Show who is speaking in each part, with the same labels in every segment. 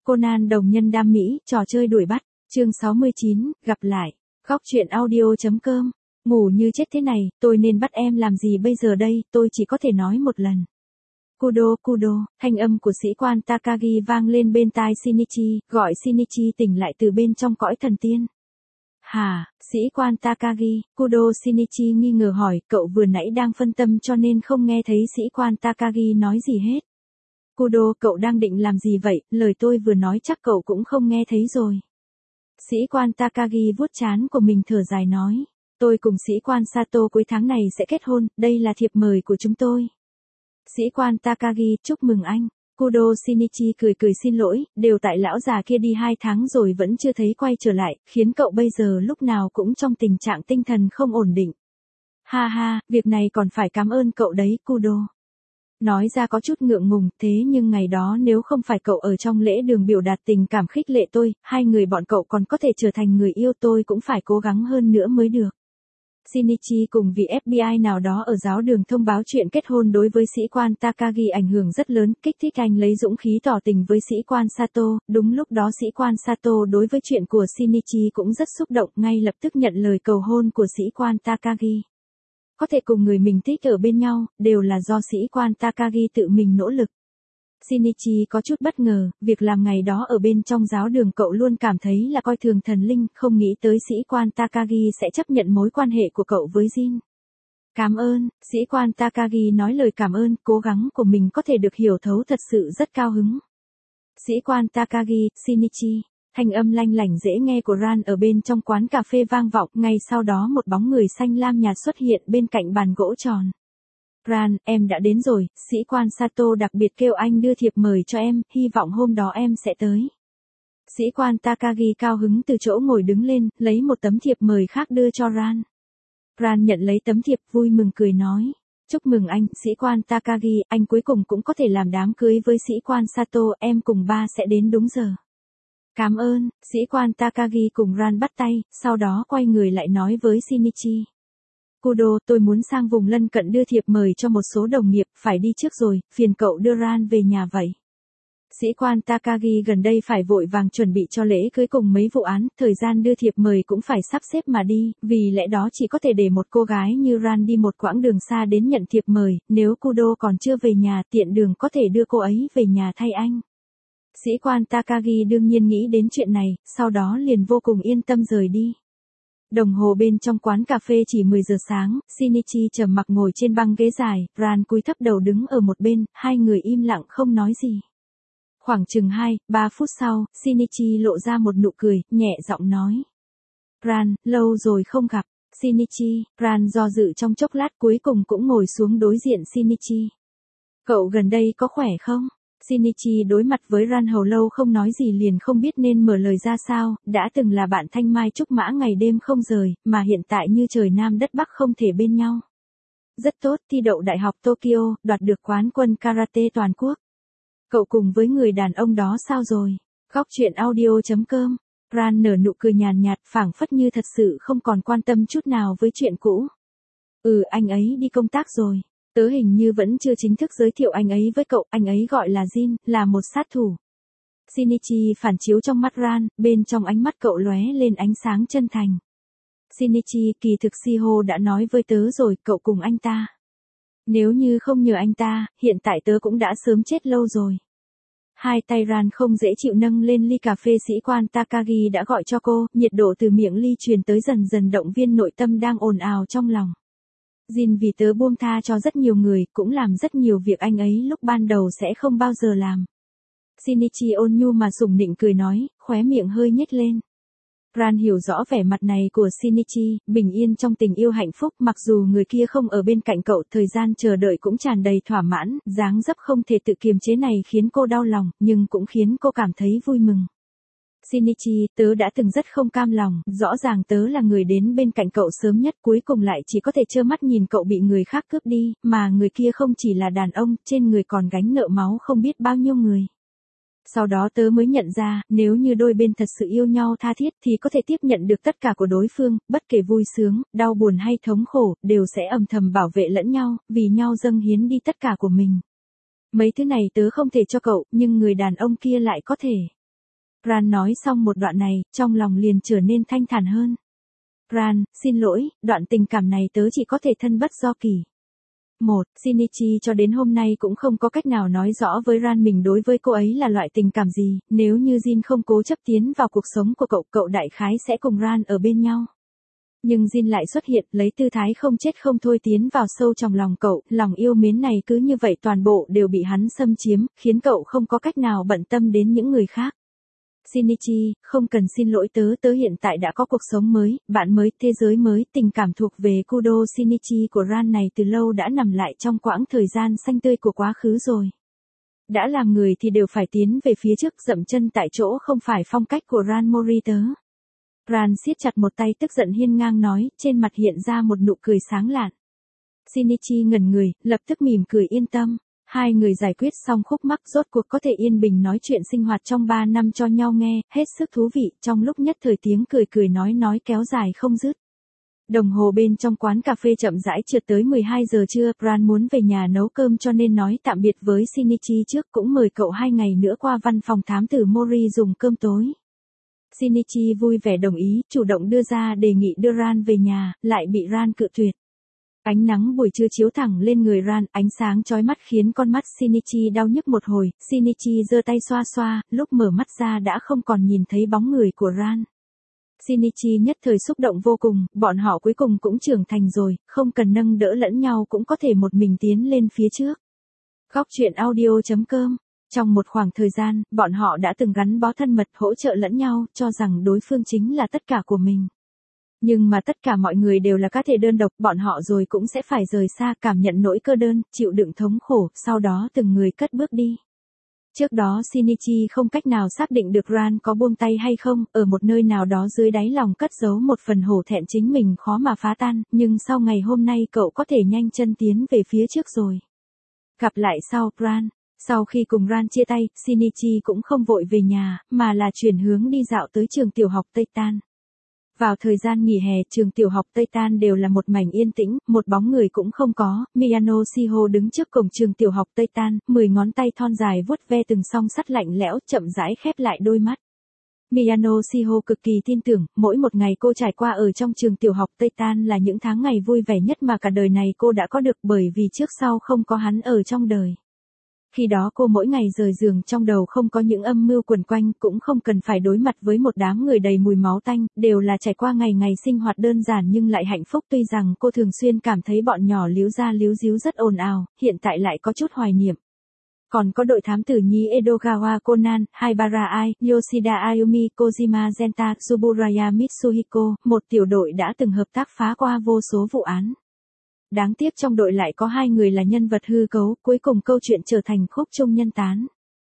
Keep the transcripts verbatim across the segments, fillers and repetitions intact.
Speaker 1: Conan đồng nhân đam mỹ, trò chơi đuổi bắt, chương sáu mươi chín, gặp lại, khóc chuyện audio.com, ngủ như chết thế này, tôi nên bắt em làm gì bây giờ đây, tôi chỉ có thể nói một lần. Kudo, Kudo, thanh âm của sĩ quan Takagi vang lên bên tai Shinichi, gọi Shinichi tỉnh lại từ bên trong cõi thần tiên. Hả, sĩ quan Takagi, Kudo Shinichi nghi ngờ hỏi, cậu vừa nãy đang phân tâm cho nên không nghe thấy sĩ quan Takagi nói gì hết. Kudo, cậu đang định làm gì vậy, lời tôi vừa nói chắc cậu cũng không nghe thấy rồi. Sĩ quan Takagi vuốt trán của mình thở dài nói, tôi cùng sĩ quan Sato cuối tháng này sẽ kết hôn, đây là thiệp mời của chúng tôi. Sĩ quan Takagi, chúc mừng anh. Kudo Shinichi cười cười xin lỗi, đều tại lão già kia đi hai tháng rồi vẫn chưa thấy quay trở lại, khiến cậu bây giờ lúc nào cũng trong tình trạng tinh thần không ổn định. Ha ha, việc này còn phải cảm ơn cậu đấy, Kudo. Nói ra có chút ngượng ngùng, thế nhưng ngày đó nếu không phải cậu ở trong lễ đường biểu đạt tình cảm khích lệ tôi, hai người bọn cậu còn có thể trở thành người yêu, tôi cũng phải cố gắng hơn nữa mới được. Shinichi cùng vị ép bê i nào đó ở giáo đường thông báo chuyện kết hôn đối với sĩ quan Takagi ảnh hưởng rất lớn, kích thích anh lấy dũng khí tỏ tình với sĩ quan Sato, đúng lúc đó sĩ quan Sato đối với chuyện của Shinichi cũng rất xúc động, ngay lập tức nhận lời cầu hôn của sĩ quan Takagi. Có thể cùng người mình thích ở bên nhau, đều là do sĩ quan Takagi tự mình nỗ lực. Shinichi có chút bất ngờ, việc làm ngày đó ở bên trong giáo đường cậu luôn cảm thấy là coi thường thần linh, không nghĩ tới sĩ quan Takagi sẽ chấp nhận mối quan hệ của cậu với Jin. Cảm ơn, sĩ quan Takagi nói lời cảm ơn, cố gắng của mình có thể được hiểu thấu thật sự rất cao hứng. Sĩ quan Takagi, Shinichi, thanh âm lanh lảnh dễ nghe của Ran ở bên trong quán cà phê vang vọng, ngay sau đó một bóng người xanh lam nhạt xuất hiện bên cạnh bàn gỗ tròn. Ran, em đã đến rồi, sĩ quan Sato đặc biệt kêu anh đưa thiệp mời cho em, hy vọng hôm đó em sẽ tới. Sĩ quan Takagi cao hứng từ chỗ ngồi đứng lên, lấy một tấm thiệp mời khác đưa cho Ran. Ran nhận lấy tấm thiệp vui mừng cười nói, chúc mừng anh, sĩ quan Takagi, anh cuối cùng cũng có thể làm đám cưới với sĩ quan Sato, em cùng ba sẽ đến đúng giờ. Cảm ơn, sĩ quan Takagi cùng Ran bắt tay, sau đó quay người lại nói với Shinichi. Kudo, tôi muốn sang vùng lân cận đưa thiệp mời cho một số đồng nghiệp, phải đi trước rồi, phiền cậu đưa Ran về nhà vậy. Sĩ quan Takagi gần đây phải vội vàng chuẩn bị cho lễ cưới cùng mấy vụ án, thời gian đưa thiệp mời cũng phải sắp xếp mà đi, vì lẽ đó chỉ có thể để một cô gái như Ran đi một quãng đường xa đến nhận thiệp mời, nếu Kudo còn chưa về nhà tiện đường có thể đưa cô ấy về nhà thay anh. Sĩ quan Takagi đương nhiên nghĩ đến chuyện này, sau đó liền vô cùng yên tâm rời đi. Đồng hồ bên trong quán cà phê chỉ mười giờ sáng, Shinichi trầm mặc ngồi trên băng ghế dài, Ran cúi thấp đầu đứng ở một bên, hai người im lặng không nói gì. Khoảng chừng hai, ba phút sau, Shinichi lộ ra một nụ cười, nhẹ giọng nói. Ran, lâu rồi không gặp. Shinichi, Ran do dự trong chốc lát cuối cùng cũng ngồi xuống đối diện Shinichi. Cậu gần đây có khỏe không? Shinichi đối mặt với Ran hầu lâu không nói gì liền không biết nên mở lời ra sao, đã từng là bạn thanh mai trúc mã ngày đêm không rời, mà hiện tại như trời Nam đất Bắc không thể bên nhau. Rất tốt, thi đậu Đại học Tokyo, đoạt được quán quân karate toàn quốc. Cậu cùng với người đàn ông đó sao rồi? Khóc chuyện audio.com, Ran nở nụ cười nhàn nhạt, phảng phất như thật sự không còn quan tâm chút nào với chuyện cũ. Ừ, anh ấy đi công tác rồi. Tớ hình như vẫn chưa chính thức giới thiệu anh ấy với cậu, anh ấy gọi là Jin, là một sát thủ. Shinichi phản chiếu trong mắt Ran, bên trong ánh mắt cậu lóe lên ánh sáng chân thành. Shinichi, kỳ thực Shiho đã nói với tớ rồi, cậu cùng anh ta. Nếu như không nhờ anh ta, hiện tại tớ cũng đã sớm chết lâu rồi. Hai tay Ran không dễ chịu nâng lên ly cà phê sĩ quan Takagi đã gọi cho cô, nhiệt độ từ miệng ly truyền tới dần dần động viên nội tâm đang ồn ào trong lòng. Jin vì tớ buông tha cho rất nhiều người, cũng làm rất nhiều việc anh ấy lúc ban đầu sẽ không bao giờ làm. Shinichi ôn nhu mà sủng nịnh cười nói, khóe miệng hơi nhếch lên. Ran hiểu rõ vẻ mặt này của Shinichi, bình yên trong tình yêu hạnh phúc, mặc dù người kia không ở bên cạnh cậu, thời gian chờ đợi cũng tràn đầy thỏa mãn, dáng dấp không thể tự kiềm chế này khiến cô đau lòng, nhưng cũng khiến cô cảm thấy vui mừng. Shinichi, tớ đã từng rất không cam lòng, rõ ràng tớ là người đến bên cạnh cậu sớm nhất, cuối cùng lại chỉ có thể trơ mắt nhìn cậu bị người khác cướp đi, mà người kia không chỉ là đàn ông, trên người còn gánh nợ máu không biết bao nhiêu người. Sau đó tớ mới nhận ra, nếu như đôi bên thật sự yêu nhau tha thiết thì có thể tiếp nhận được tất cả của đối phương, bất kể vui sướng, đau buồn hay thống khổ, đều sẽ âm thầm bảo vệ lẫn nhau, vì nhau dâng hiến đi tất cả của mình. Mấy thứ này tớ không thể cho cậu, nhưng người đàn ông kia lại có thể. Ran nói xong một đoạn này, trong lòng liền trở nên thanh thản hơn. Ran, xin lỗi, đoạn tình cảm này tớ chỉ có thể thân bất do kỳ. Một, Shinichi cho đến hôm nay cũng không có cách nào nói rõ với Ran mình đối với cô ấy là loại tình cảm gì, nếu như Jin không cố chấp tiến vào cuộc sống của cậu, cậu đại khái sẽ cùng Ran ở bên nhau. Nhưng Jin lại xuất hiện, lấy tư thái không chết không thôi tiến vào sâu trong lòng cậu, lòng yêu mến này cứ như vậy toàn bộ đều bị hắn xâm chiếm, khiến cậu không có cách nào bận tâm đến những người khác. Shinichi, không cần xin lỗi tớ, tớ hiện tại đã có cuộc sống mới, bạn mới, thế giới mới, tình cảm thuộc về Kudo Shinichi của Ran này từ lâu đã nằm lại trong quãng thời gian xanh tươi của quá khứ rồi. Đã làm người thì đều phải tiến về phía trước, dậm chân tại chỗ không phải phong cách của Ran Mori tớ. Ran siết chặt một tay tức giận hiên ngang nói, trên mặt hiện ra một nụ cười sáng lạn. Shinichi ngẩn người, lập tức mỉm cười yên tâm. Hai người giải quyết xong khúc mắc rốt cuộc có thể yên bình nói chuyện sinh hoạt trong ba năm cho nhau nghe, hết sức thú vị, trong lúc nhất thời tiếng cười cười nói nói kéo dài không dứt. Đồng hồ bên trong quán cà phê chậm rãi trượt tới mười hai giờ trưa, Ran muốn về nhà nấu cơm cho nên nói tạm biệt với Shinichi trước, cũng mời cậu hai ngày nữa qua văn phòng thám tử Mori dùng cơm tối. Shinichi vui vẻ đồng ý, chủ động đưa ra đề nghị đưa Ran về nhà, lại bị Ran cự tuyệt. Ánh nắng buổi trưa chiếu thẳng lên người Ran, ánh sáng chói mắt khiến con mắt Shinichi đau nhức một hồi, Shinichi giơ tay xoa xoa, lúc mở mắt ra đã không còn nhìn thấy bóng người của Ran. Shinichi nhất thời xúc động vô cùng, bọn họ cuối cùng cũng trưởng thành rồi, không cần nâng đỡ lẫn nhau cũng có thể một mình tiến lên phía trước. Góc truyện audio chấm com. Trong một khoảng thời gian, bọn họ đã từng gắn bó thân mật hỗ trợ lẫn nhau, cho rằng đối phương chính là tất cả của mình. Nhưng mà tất cả mọi người đều là cá thể đơn độc, bọn họ rồi cũng sẽ phải rời xa, cảm nhận nỗi cô đơn, chịu đựng thống khổ, sau đó từng người cất bước đi. Trước đó Shinichi không cách nào xác định được Ran có buông tay hay không, ở một nơi nào đó dưới đáy lòng cất giấu một phần hổ thẹn chính mình khó mà phá tan, nhưng sau ngày hôm nay cậu có thể nhanh chân tiến về phía trước rồi. Gặp lại sau, Ran. Sau khi cùng Ran chia tay, Shinichi cũng không vội về nhà, mà là chuyển hướng đi dạo tới trường tiểu học Tây Tan. Vào thời gian nghỉ hè, trường tiểu học Tây Tan đều là một mảnh yên tĩnh, một bóng người cũng không có. Miyano Shiho đứng trước cổng trường tiểu học Tây Tan, mười ngón tay thon dài vuốt ve từng song sắt lạnh lẽo, chậm rãi khép lại đôi mắt. Miyano Shiho cực kỳ tin tưởng, mỗi một ngày cô trải qua ở trong trường tiểu học Tây Tan là những tháng ngày vui vẻ nhất mà cả đời này cô đã có được, bởi vì trước sau không có hắn ở trong đời. Khi đó cô mỗi ngày rời giường, trong đầu không có những âm mưu quẩn quanh, cũng không cần phải đối mặt với một đám người đầy mùi máu tanh, đều là trải qua ngày ngày sinh hoạt đơn giản nhưng lại hạnh phúc. Tuy rằng cô thường xuyên cảm thấy bọn nhỏ líu ra líu díu rất ồn ào, hiện tại lại có chút hoài niệm. Còn có đội thám tử nhí Edogawa Conan, Haibara Ai, Yoshida Ayumi, Kojima Genta, Tsuburaya Mitsuhiko, một tiểu đội đã từng hợp tác phá qua vô số vụ án. Đáng tiếc trong đội lại có hai người là nhân vật hư cấu, cuối cùng câu chuyện trở thành khúc chung nhân tán.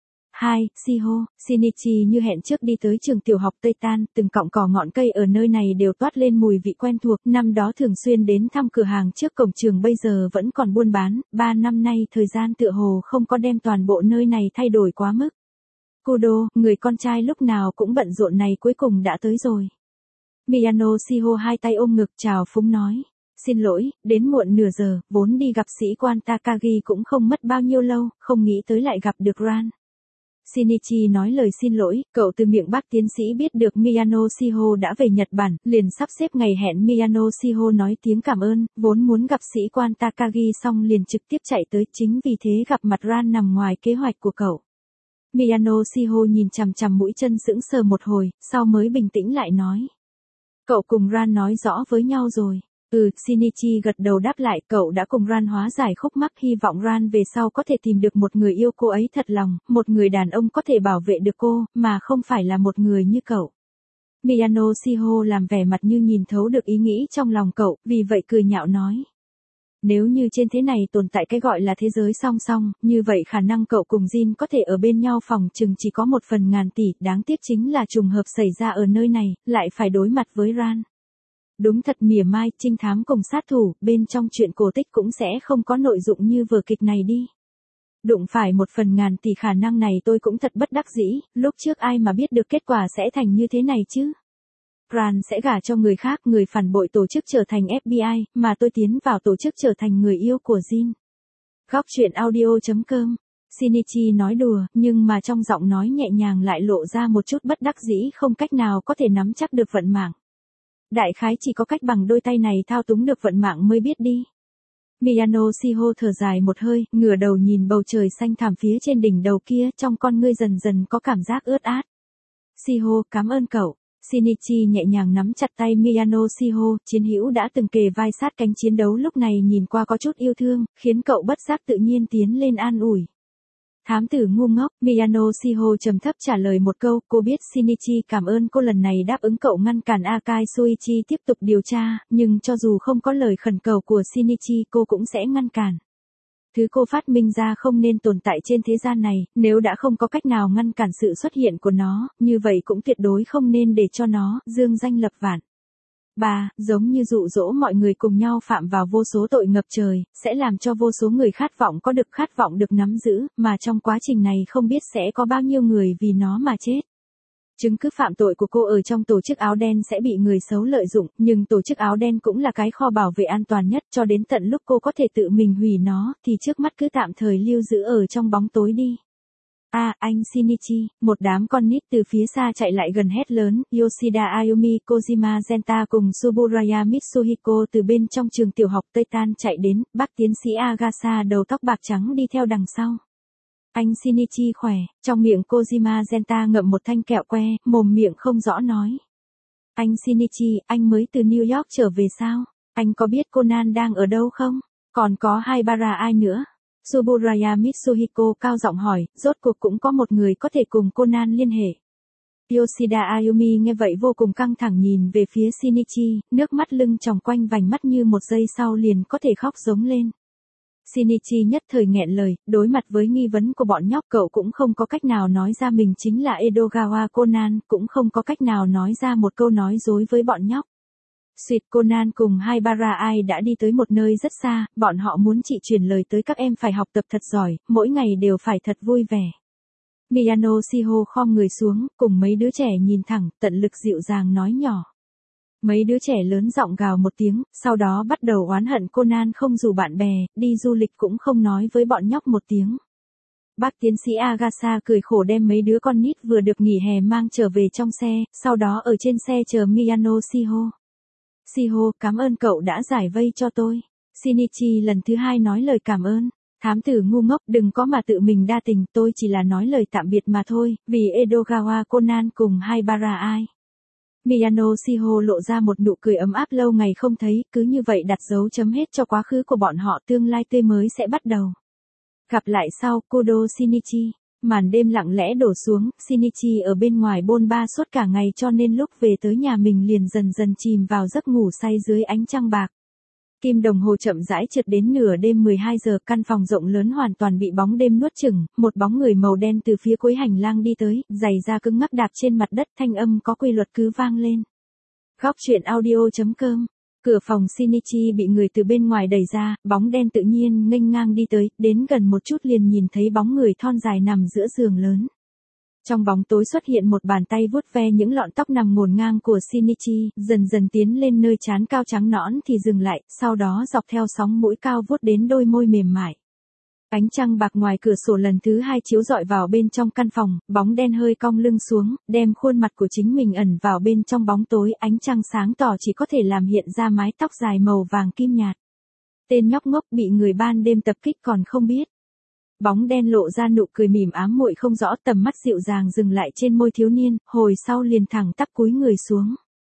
Speaker 1: hai. Shiho, Shinichi như hẹn trước đi tới trường tiểu học Tây Tan, từng cọng cỏ ngọn cây ở nơi này đều toát lên mùi vị quen thuộc, năm đó thường xuyên đến thăm cửa hàng trước cổng trường bây giờ vẫn còn buôn bán, ba năm nay thời gian tựa hồ không có đem toàn bộ nơi này thay đổi quá mức. Kudo, người con trai lúc nào cũng bận rộn này cuối cùng đã tới rồi. Miyano Shiho hai tay ôm ngực chào phúng nói. Xin lỗi, đến muộn nửa giờ, vốn đi gặp sĩ quan Takagi cũng không mất bao nhiêu lâu, không nghĩ tới lại gặp được Ran. Shinichi nói lời xin lỗi, cậu từ miệng bác tiến sĩ biết được Miyano Shiho đã về Nhật Bản, liền sắp xếp ngày hẹn. Miyano Shiho nói tiếng cảm ơn, vốn muốn gặp sĩ quan Takagi xong liền trực tiếp chạy tới, chính vì thế gặp mặt Ran nằm ngoài kế hoạch của cậu. Miyano Shiho nhìn chằm chằm mũi chân sững sờ một hồi, sau mới bình tĩnh lại nói. Cậu cùng Ran nói rõ với nhau rồi. Ừ, Shinichi gật đầu đáp lại, cậu đã cùng Ran hóa giải khúc mắc, hy vọng Ran về sau có thể tìm được một người yêu cô ấy thật lòng, một người đàn ông có thể bảo vệ được cô, mà không phải là một người như cậu. Miyano Shiho làm vẻ mặt như nhìn thấu được ý nghĩ trong lòng cậu, vì vậy cười nhạo nói. Nếu như trên thế này tồn tại cái gọi là thế giới song song, như vậy khả năng cậu cùng Jin có thể ở bên nhau phòng chừng chỉ có một phần ngàn tỷ, đáng tiếc chính là trùng hợp xảy ra ở nơi này, lại phải đối mặt với Ran. Đúng thật mỉa mai, trinh thám cùng sát thủ, bên trong chuyện cổ tích cũng sẽ không có nội dụng như vở kịch này đi. Đụng phải một phần ngàn tỷ khả năng này tôi cũng thật bất đắc dĩ, lúc trước ai mà biết được kết quả sẽ thành như thế này chứ. Ran sẽ gả cho người khác, người phản bội tổ chức trở thành ép bê i, mà tôi tiến vào tổ chức trở thành người yêu của Jin. Góc truyện audio chấm com Shinichi nói đùa, nhưng mà trong giọng nói nhẹ nhàng lại lộ ra một chút bất đắc dĩ không cách nào có thể nắm chắc được vận mạng. Đại khái chỉ có cách bằng đôi tay này thao túng được vận mạng mới biết đi. Miyano Shiho thở dài một hơi, ngửa đầu nhìn bầu trời xanh thẳm phía trên đỉnh đầu kia, trong con ngươi dần dần có cảm giác ướt át. Shiho, cảm ơn cậu. Shinichi nhẹ nhàng nắm chặt tay Miyano Shiho, chiến hữu đã từng kề vai sát cánh chiến đấu lúc này nhìn qua có chút yêu thương, khiến cậu bất giác tự nhiên tiến lên an ủi. Thám tử ngu ngốc, Miyano Shiho trầm thấp trả lời một câu, cô biết Shinichi cảm ơn cô lần này đáp ứng cậu ngăn cản Akai Soichi tiếp tục điều tra, nhưng cho dù không có lời khẩn cầu của Shinichi cô cũng sẽ ngăn cản. Thứ cô phát minh ra không nên tồn tại trên thế gian này, nếu đã không có cách nào ngăn cản sự xuất hiện của nó, như vậy cũng tuyệt đối không nên để cho nó dương danh lập vạn. ba. Giống như dụ dỗ mọi người cùng nhau phạm vào vô số tội ngập trời, sẽ làm cho vô số người khát vọng có được khát vọng được nắm giữ, mà trong quá trình này không biết sẽ có bao nhiêu người vì nó mà chết. Chứng cứ phạm tội của cô ở trong tổ chức áo đen sẽ bị người xấu lợi dụng, nhưng tổ chức áo đen cũng là cái kho bảo vệ an toàn nhất cho đến tận lúc cô có thể tự mình hủy nó, thì trước mắt cứ tạm thời lưu giữ ở trong bóng tối đi. A, à, anh Shinichi, một đám con nít từ phía xa chạy lại gần hét lớn, Yoshida Ayumi Kojima Genta cùng Suburaya Mitsuhiko từ bên trong trường tiểu học Tây Tan chạy đến, bác tiến sĩ Agasa đầu tóc bạc trắng đi theo đằng sau. Anh Shinichi khỏe, trong miệng Kojima Genta ngậm một thanh kẹo que, mồm miệng không rõ nói. Anh Shinichi, anh mới từ New York trở về sao? Anh có biết Conan đang ở đâu không? Còn có Haibara ai nữa? Suburaya Mitsuhiko cao giọng hỏi, rốt cuộc cũng có một người có thể cùng Conan liên hệ. Yoshida Ayumi nghe vậy vô cùng căng thẳng nhìn về phía Shinichi, nước mắt lưng tròng quanh vành mắt như một giây sau liền có thể khóc giống lên. Shinichi nhất thời nghẹn lời, đối mặt với nghi vấn của bọn nhóc cậu cũng không có cách nào nói ra mình chính là Edogawa Conan, cũng không có cách nào nói ra một câu nói dối với bọn nhóc. Sweet Conan cùng Haibara ai đã đi tới một nơi rất xa, bọn họ muốn chị truyền lời tới các em phải học tập thật giỏi, mỗi ngày đều phải thật vui vẻ. Miyano Shiho khom người xuống, cùng mấy đứa trẻ nhìn thẳng, tận lực dịu dàng nói nhỏ. Mấy đứa trẻ lớn giọng gào một tiếng, sau đó bắt đầu oán hận Conan không rủ bạn bè, đi du lịch cũng không nói với bọn nhóc một tiếng. Bác tiến sĩ Agasa cười khổ đem mấy đứa con nít vừa được nghỉ hè mang trở về trong xe, sau đó ở trên xe chờ Miyano Shiho. Shiho, cảm ơn cậu đã giải vây cho tôi. Shinichi lần thứ hai nói lời cảm ơn. Thám tử ngu ngốc, đừng có mà tự mình đa tình, tôi chỉ là nói lời tạm biệt mà thôi, vì Edogawa Conan cùng Haibara ai. Miyano Shiho lộ ra một nụ cười ấm áp lâu ngày không thấy, cứ như vậy đặt dấu chấm hết cho quá khứ của bọn họ, tương lai tươi mới sẽ bắt đầu. Gặp lại sau, Kudo Shinichi. Màn đêm lặng lẽ đổ xuống, Shinichi ở bên ngoài bôn ba suốt cả ngày cho nên lúc về tới nhà mình liền dần dần chìm vào giấc ngủ say dưới ánh trăng bạc. Kim đồng hồ chậm rãi trượt đến nửa đêm mười hai giờ, căn phòng rộng lớn hoàn toàn bị bóng đêm nuốt chửng, một bóng người màu đen từ phía cuối hành lang đi tới, giày da cứng ngắc đạp trên mặt đất, thanh âm có quy luật cứ vang lên. Góc truyện audio chấm com. Cửa phòng Shinichi bị người từ bên ngoài đẩy ra, bóng đen tự nhiên nghênh ngang đi tới, đến gần một chút liền nhìn thấy bóng người thon dài nằm giữa giường lớn. Trong bóng tối xuất hiện một bàn tay vuốt ve những lọn tóc nằm ngổn ngang của Shinichi, dần dần tiến lên nơi trán cao trắng nõn thì dừng lại, sau đó dọc theo sóng mũi cao vuốt đến đôi môi mềm mại. Ánh trăng bạc ngoài cửa sổ lần thứ hai chiếu rọi vào bên trong căn phòng, bóng đen hơi cong lưng xuống, đem khuôn mặt của chính mình ẩn vào bên trong bóng tối, ánh trăng sáng tỏ chỉ có thể làm hiện ra mái tóc dài màu vàng kim nhạt. Tên nhóc ngốc bị người ban đêm tập kích còn không biết. Bóng đen lộ ra nụ cười mỉm ám muội không rõ, tầm mắt dịu dàng dừng lại trên môi thiếu niên, hồi sau liền thẳng tắp cúi người xuống.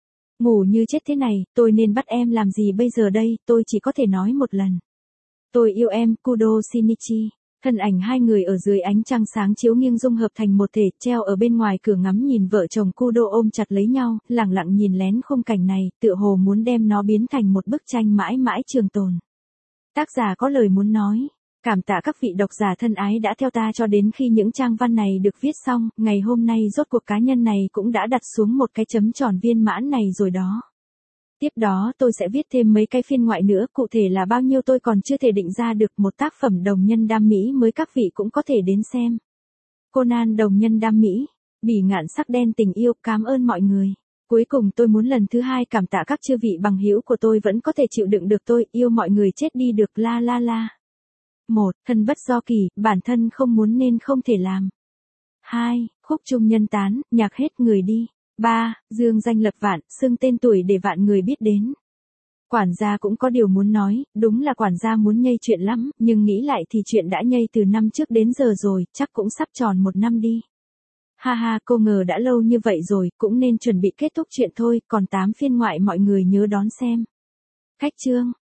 Speaker 1: Ngủ như chết thế này, tôi nên bắt em làm gì bây giờ đây, tôi chỉ có thể nói một lần. Tôi yêu em, Kudo Shinichi. Thân ảnh hai người ở dưới ánh trăng sáng chiếu nghiêng dung hợp thành một thể, treo ở bên ngoài cửa ngắm nhìn vợ chồng Kudo ôm chặt lấy nhau, lặng lặng nhìn lén khung cảnh này, tựa hồ muốn đem nó biến thành một bức tranh mãi mãi trường tồn. Tác giả có lời muốn nói. Cảm tạ các vị độc giả thân ái đã theo ta cho đến khi những trang văn này được viết xong, ngày hôm nay rốt cuộc cá nhân này cũng đã đặt xuống một cái chấm tròn viên mãn này rồi đó. Tiếp đó tôi sẽ viết thêm mấy cái phiên ngoại nữa, cụ thể là bao nhiêu tôi còn chưa thể định ra được, một tác phẩm đồng nhân đam mỹ mới các vị cũng có thể đến xem. Conan đồng nhân đam mỹ, bỉ ngạn sắc đen tình yêu, cảm ơn mọi người. Cuối cùng tôi muốn lần thứ hai cảm tạ các chư vị bằng hữu của tôi vẫn có thể chịu đựng được tôi, yêu mọi người chết đi được, la la la. một. Thân bất do kỳ, bản thân không muốn nên không thể làm. hai. Khúc chung nhân tán, nhạc hết người đi. ba. Dương danh lập vạn, xưng tên tuổi để vạn người biết đến. Quản gia cũng có điều muốn nói, đúng là quản gia muốn nhây chuyện lắm, nhưng nghĩ lại thì chuyện đã nhây từ năm trước đến giờ rồi, chắc cũng sắp tròn một năm đi. Ha ha, cô ngờ đã lâu như vậy rồi, cũng nên chuẩn bị kết thúc chuyện thôi, còn tám phiên ngoại mọi người nhớ đón xem. Khách chương.